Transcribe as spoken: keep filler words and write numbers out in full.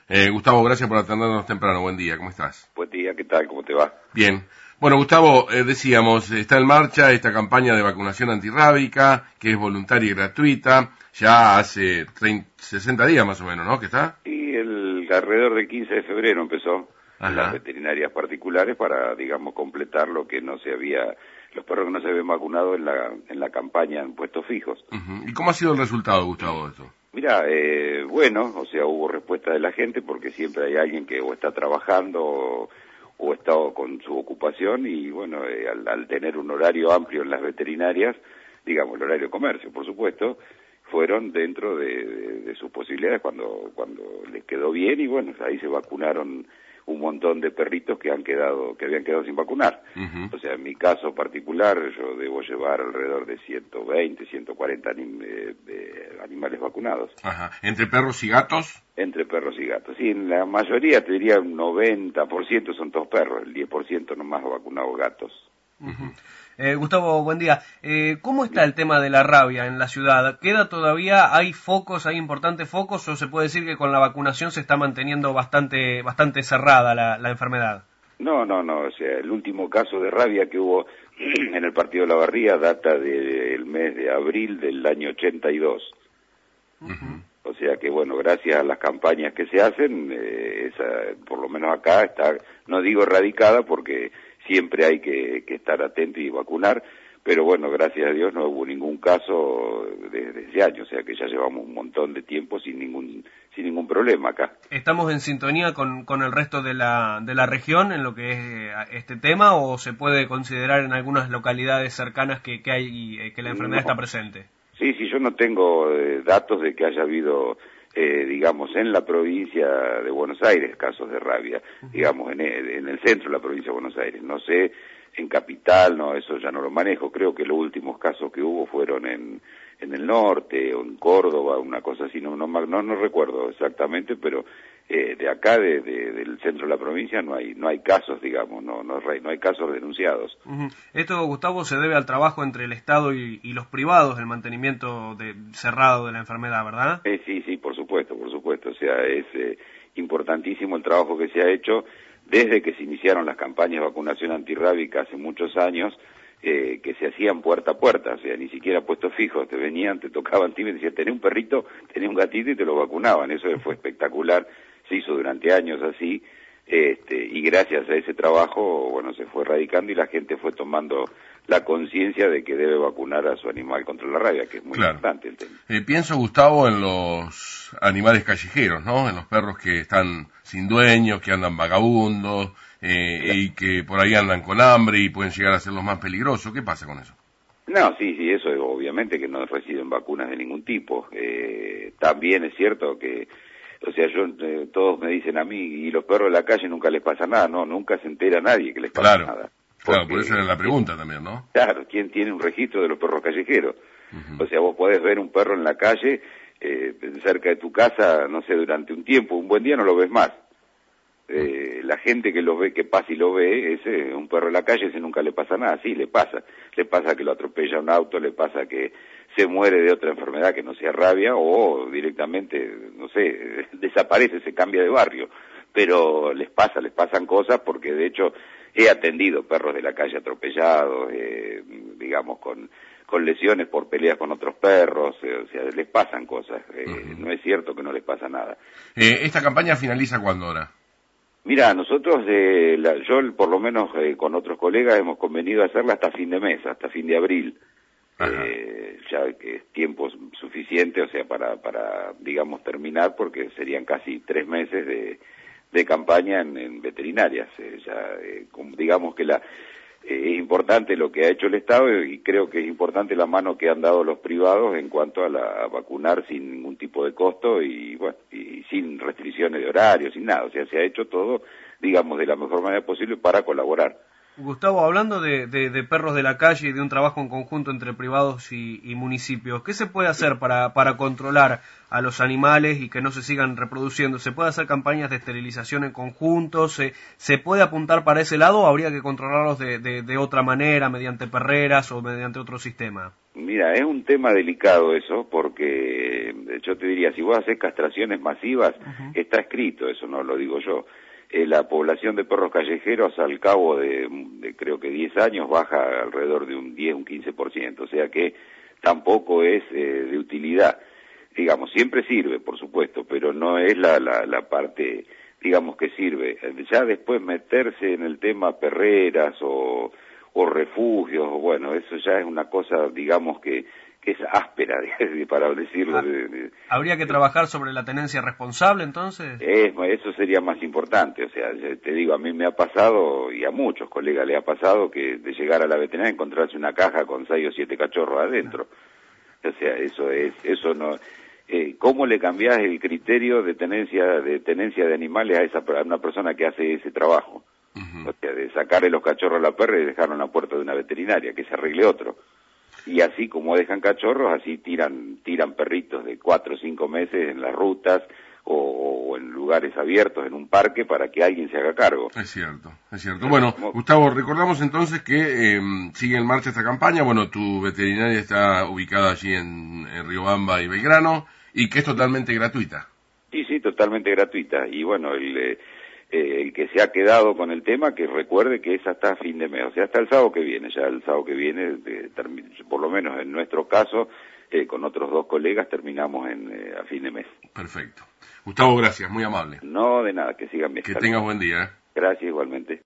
Eh, Gustavo, gracias por atendernos temprano. Buen día, ¿cómo estás? Buen día, ¿qué tal? ¿Cómo te va? Bien. Bueno, Gustavo, eh, decíamos, está en marcha esta campaña de vacunación antirrábica, que es voluntaria y gratuita, ya hace treinta, sesenta días más o menos, ¿no? ¿Que está? Y el alrededor del quince de febrero empezó en las veterinarias particulares para, digamos, completar lo que no se había, los perros que no se habían vacunado en la en la campaña en puestos fijos. Uh-huh. ¿Y cómo ha sido el resultado, Gustavo, de esto? Mira, eh, bueno, o sea, hubo respuesta de la gente porque siempre hay alguien que o está trabajando o, o está con su ocupación y, bueno, eh, al, al tener un horario amplio en las veterinarias, digamos, el horario de comercio, por supuesto, fueron dentro de, de, de sus posibilidades cuando cuando les quedó bien y, bueno, ahí se vacunaron un montón de perritos que han quedado que habían quedado sin vacunar. Uh-huh. O sea, en mi caso particular, yo debo llevar alrededor de ciento veinte, ciento cuarenta anim, eh, eh, animales vacunados. Ajá. ¿Entre perros y gatos? Entre perros y gatos. Sí, en la mayoría, te diría un noventa por ciento son todos perros, el diez por ciento nomás vacunados gatos. Uh-huh. Eh, Gustavo, buen día. Eh, ¿Cómo está el tema de la rabia en la ciudad? ¿Queda todavía, hay focos, hay importantes focos, o se puede decir que con la vacunación se está manteniendo bastante bastante cerrada la, la enfermedad? No, no, no. O sea, el último caso de rabia que hubo en el partido de La Barría data del mes de abril del año ochenta y dos. Uh-huh. O sea que, bueno, gracias a las campañas que se hacen, eh, esa, por lo menos acá está, no digo erradicada porque siempre hay que, que estar atento y vacunar, pero bueno, gracias a Dios no hubo ningún caso desde ese año, o sea que ya llevamos un montón de tiempo sin ningún sin ningún problema acá. ¿Estamos en sintonía con, con el resto de la, de la región en lo que es este tema o se puede considerar en algunas localidades cercanas que, que, hay, que la enfermedad no. está presente? Sí, sí, yo no tengo eh, datos de que haya habido, eh, digamos, en la provincia de Buenos Aires casos de rabia, uh-huh. digamos, en el, en el centro de la provincia de Buenos Aires. No sé, en Capital, no, eso ya no lo manejo. Creo que los últimos casos que hubo fueron en, en el norte o en Córdoba, una cosa así, no, no, no, no recuerdo exactamente, pero eh, de acá, de, de, del centro de la provincia, no hay no hay casos, digamos, no no, no hay casos denunciados. Uh-huh. Esto, Gustavo, se debe al trabajo entre el Estado y, y los privados, el mantenimiento de, cerrado de la enfermedad, ¿verdad? Eh, sí, sí, por supuesto, por supuesto. O sea, es eh, importantísimo el trabajo que se ha hecho desde que se iniciaron las campañas de vacunación antirrábica hace muchos años, eh, que se hacían puerta a puerta, o sea, ni siquiera puestos fijos, te venían, te tocaban ti y me decían, tenés un perrito, tenés un gatito y te lo vacunaban. Eso fue espectacular, se hizo durante años así, este, y gracias a ese trabajo, bueno, se fue erradicando y la gente fue tomando la conciencia de que debe vacunar a su animal contra la rabia, que es muy claro. importante el tema. Eh, pienso, Gustavo, en los animales callejeros, ¿no? En los perros que están sin dueños, que andan vagabundos, eh, claro. y que por ahí andan con hambre y pueden llegar a ser los más peligrosos. ¿Qué pasa con eso? No, sí, sí, eso es, obviamente que no reciben vacunas de ningún tipo. Eh, también es cierto que, o sea, yo eh, todos me dicen a mí, y los perros de la calle nunca les pasa nada. No, nunca se entera nadie que les pasa claro. nada. Claro, por eso era la pregunta también, ¿no? Claro, ¿quién tiene un registro de los perros callejeros? Uh-huh. O sea, vos podés ver un perro en la calle, eh, cerca de tu casa, no sé, durante un tiempo, un buen día no lo ves más. Eh, la gente que lo ve, que pasa y lo ve, ese un perro en la calle, ese nunca le pasa nada, sí, le pasa. Le pasa que lo atropella un auto, le pasa que se muere de otra enfermedad que no sea rabia, o directamente, no sé, desaparece, se cambia de barrio. Pero les pasa, les pasan cosas porque de hecho he atendido perros de la calle atropellados, eh, digamos, con, con lesiones por peleas con otros perros, eh, o sea, les pasan cosas, eh, uh-huh. no es cierto que no les pasa nada. Eh, ¿Esta campaña finaliza cuándo ahora? Mira, nosotros, eh, la, yo por lo menos eh, con otros colegas hemos convenido hacerla hasta fin de mes, hasta fin de abril, eh, ya que es tiempo suficiente, o sea, para, para, digamos, terminar, porque serían casi tres meses de de campaña en, en veterinarias. Eh, ya, eh, como, digamos que la eh, es importante lo que ha hecho el Estado y creo que es importante la mano que han dado los privados en cuanto a, la, a vacunar sin ningún tipo de costo y bueno y sin restricciones de horario, sin nada. O sea, se ha hecho todo, digamos, de la mejor manera posible para colaborar. Gustavo, hablando de, de, de perros de la calle y de un trabajo en conjunto entre privados y, y municipios, ¿qué se puede hacer para, para controlar a los animales y que no se sigan reproduciendo? ¿Se puede hacer campañas de esterilización en conjunto? ¿Se, se puede apuntar para ese lado o habría que controlarlos de, de, de otra manera, mediante perreras o mediante otro sistema? Mira, es un tema delicado eso, porque yo te diría, si vos haces castraciones masivas, uh-huh. está escrito, eso no lo digo yo. Eh, la población de perros callejeros al cabo de, de creo que diez años baja alrededor de un diez, un quince por ciento, o sea que tampoco es eh, de utilidad. Digamos, siempre sirve, por supuesto, pero no es la, la, la parte, digamos, que sirve. Ya después meterse en el tema perreras o, o refugios, bueno, eso ya es una cosa, digamos, que que es áspera, para decirlo. Ah, de, de, ¿Habría que trabajar sobre la tenencia responsable, entonces? Es, eso sería más importante, o sea, te digo, a mí me ha pasado, y a muchos colegas le ha pasado, que de llegar a la veterinaria encontrarse una caja con seis o siete cachorros adentro. O sea, eso es, eso no... Eh, ¿Cómo le cambiás el criterio de tenencia de tenencia de animales a, esa, a una persona que hace ese trabajo? Uh-huh. O sea, de sacarle los cachorros a la perra y dejarlo en la puerta de una veterinaria, que se arregle otro. Y así como dejan cachorros, así tiran tiran perritos de cuatro o cinco meses en las rutas o, o en lugares abiertos, en un parque, para que alguien se haga cargo. Es cierto, es cierto. Bueno, Gustavo, recordamos entonces que eh, sigue en marcha esta campaña. Bueno, tu veterinaria está ubicada allí en, en Riobamba y Belgrano, y que es totalmente gratuita. Sí, sí, totalmente gratuita. Y bueno, el... Eh, Eh, el que se ha quedado con el tema, que recuerde que es hasta fin de mes, o sea, hasta el sábado que viene, ya el sábado que viene, de, por lo menos en nuestro caso, eh, con otros dos colegas terminamos en, eh, a fin de mes. Perfecto. Gustavo, gracias, muy amable. No, de nada, que sigan bien. Que tengas buen día. ¿eh? Gracias igualmente.